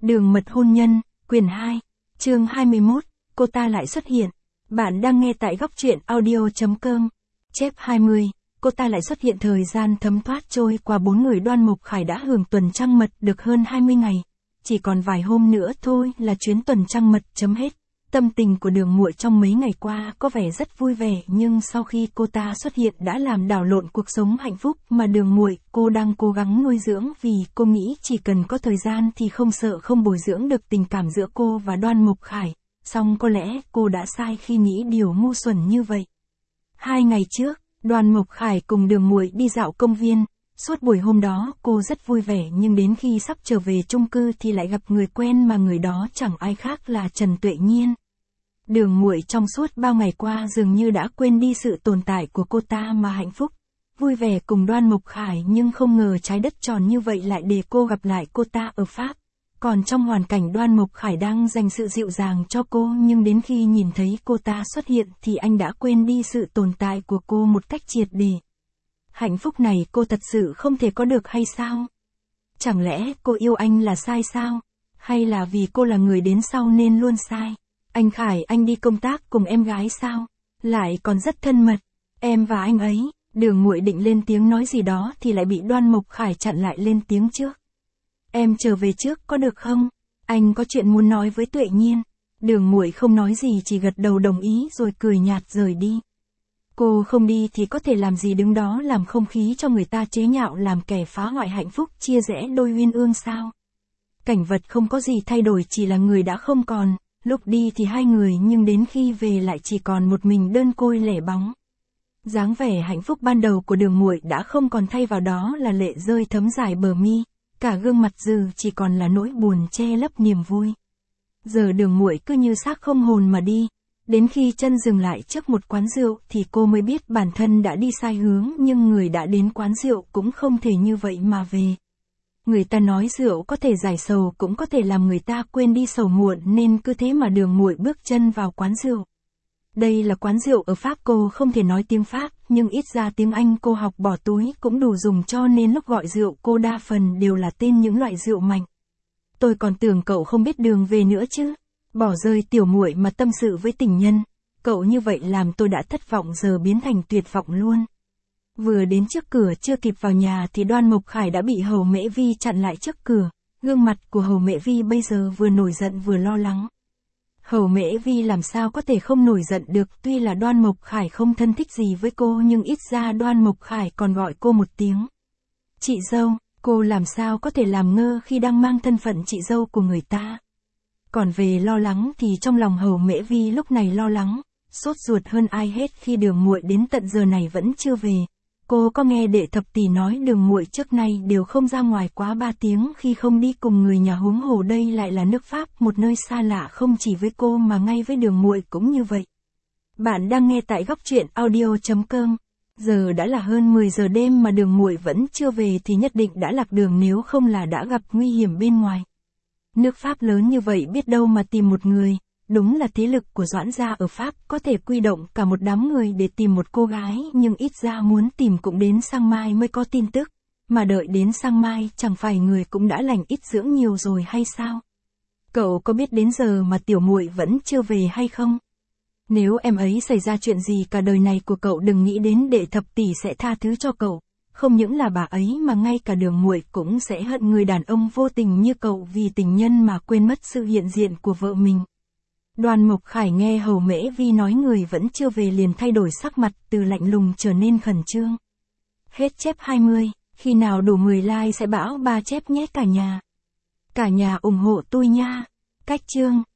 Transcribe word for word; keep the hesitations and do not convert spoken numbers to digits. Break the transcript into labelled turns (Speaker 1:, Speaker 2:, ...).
Speaker 1: Đường mật hôn nhân, quyển hai, chương hai mươi mốt, cô ta lại xuất hiện. Bạn đang nghe tại góc truyện audio chấm com. Chép hai mươi, cô ta lại xuất hiện. Thời gian thấm thoát trôi qua, bốn người Đoan Mộc Khải đã hưởng tuần trăng mật được hơn hai mươi ngày. Chỉ còn vài hôm nữa thôi là chuyến tuần trăng mật chấm hết. Tâm tình của Đường Muội trong mấy ngày qua có vẻ rất vui vẻ, nhưng sau khi cô ta xuất hiện đã làm đảo lộn cuộc sống hạnh phúc mà Đường Muội cô đang cố gắng nuôi dưỡng, vì cô nghĩ chỉ cần có thời gian thì không sợ không bồi dưỡng được tình cảm giữa cô và Đoan Mộc Khải. Song có lẽ cô đã sai khi nghĩ điều ngu xuẩn như vậy. Hai ngày trước, Đoan Mộc Khải cùng Đường Muội đi dạo công viên. Suốt buổi hôm đó cô rất vui vẻ, nhưng đến khi sắp trở về chung cư thì lại gặp người quen, mà người đó chẳng ai khác là Trần Tuệ Nhiên. Đường Muội trong suốt bao ngày qua dường như đã quên đi sự tồn tại của cô ta mà hạnh phúc, vui vẻ cùng Đoan Mộc Khải, nhưng không ngờ trái đất tròn như vậy lại để cô gặp lại cô ta ở Pháp. Còn trong hoàn cảnh Đoan Mộc Khải đang dành sự dịu dàng cho cô, nhưng đến khi nhìn thấy cô ta xuất hiện thì anh đã quên đi sự tồn tại của cô một cách triệt để. Hạnh phúc này cô thật sự không thể có được hay sao? Chẳng lẽ cô yêu anh là sai sao? Hay là vì cô là người đến sau nên luôn sai? Anh Khải anh đi công tác cùng em gái sao? Lại còn rất thân mật. Em và anh ấy. Đường Muội định lên tiếng nói gì đó thì lại bị Đoan Mộc Khải chặn lại lên tiếng trước. Em trở về trước có được không? Anh có chuyện muốn nói với Tuệ Nhiên. Đường Muội không nói gì, chỉ gật đầu đồng ý rồi cười nhạt rời đi. Cô không đi thì có thể làm gì đứng đó làm không khí cho người ta chế nhạo, làm kẻ phá hoại hạnh phúc, chia rẽ đôi uyên ương sao? Cảnh vật không có gì thay đổi, chỉ là người đã không còn. Lúc đi thì hai người, nhưng đến khi về lại chỉ còn một mình đơn côi lẻ bóng. Dáng vẻ hạnh phúc ban đầu của Đường Muội đã không còn, thay vào đó là lệ rơi thấm dài bờ mi, cả gương mặt dừ chỉ còn là nỗi buồn che lấp niềm vui. Giờ Đường Muội cứ như xác không hồn mà đi. Đến khi chân dừng lại trước một quán rượu thì cô mới biết bản thân đã đi sai hướng, nhưng người đã đến quán rượu cũng không thể như vậy mà về. Người ta nói rượu có thể giải sầu, cũng có thể làm người ta quên đi sầu muộn, nên cứ thế mà Đường Muội bước chân vào quán rượu. Đây là quán rượu ở Pháp, cô không thể nói tiếng Pháp, nhưng ít ra tiếng Anh cô học bỏ túi cũng đủ dùng, cho nên lúc gọi rượu cô đa phần đều là tên những loại rượu mạnh. Tôi còn tưởng cậu không biết đường về nữa chứ. Bỏ rơi tiểu muội mà tâm sự với tình nhân. Cậu như vậy làm tôi đã thất vọng, giờ biến thành tuyệt vọng luôn. Vừa đến trước cửa chưa kịp vào nhà thì Đoan Mộc Khải đã bị Hầu Mễ Vi chặn lại trước cửa. Gương mặt của Hầu Mễ Vi bây giờ vừa nổi giận vừa lo lắng. Hầu Mễ Vi làm sao có thể không nổi giận được, tuy là Đoan Mộc Khải không thân thích gì với cô, nhưng ít ra Đoan Mộc Khải còn gọi cô một tiếng chị dâu. Cô làm sao có thể làm ngơ khi đang mang thân phận chị dâu của người ta. Còn về lo lắng thì trong lòng Hầu Mễ Vi lúc này lo lắng, sốt ruột hơn ai hết khi Đường Muội đến tận giờ này vẫn chưa về. Cô có nghe đệ thập tỷ nói Đường Muội trước nay đều không ra ngoài quá ba tiếng khi không đi cùng người nhà, huống hồ đây lại là nước Pháp, một nơi xa lạ không chỉ với cô mà ngay với Đường Muội cũng như vậy. Bạn đang nghe tại góc truyện audio chấm com. Giờ đã là hơn mười giờ đêm mà Đường Muội vẫn chưa về thì nhất định đã lạc đường, nếu không là đã gặp nguy hiểm bên ngoài. Nước Pháp lớn như vậy biết đâu mà tìm một người. Đúng là thế lực của Doãn gia ở Pháp có thể quy động cả một đám người để tìm một cô gái, nhưng ít ra muốn tìm cũng đến sang mai mới có tin tức. Mà đợi đến sang mai chẳng phải người cũng đã lành ít dưỡng nhiều rồi hay sao? Cậu có biết đến giờ mà tiểu muội vẫn chưa về hay không? Nếu em ấy xảy ra chuyện gì cả đời này của cậu đừng nghĩ đến đệ thập tỷ sẽ tha thứ cho cậu. Không những là bà ấy mà ngay cả Đường Muội cũng sẽ hận người đàn ông vô tình như cậu vì tình nhân mà quên mất sự hiện diện của vợ mình. Đoan Mộc Khải nghe Hầu Mễ Vi nói người vẫn chưa về liền thay đổi sắc mặt, từ lạnh lùng trở nên khẩn trương. Hết chép hai mươi, khi nào đủ mười like sẽ bão ba chép nhé cả nhà. Cả nhà ủng hộ tôi nha. Cách chương.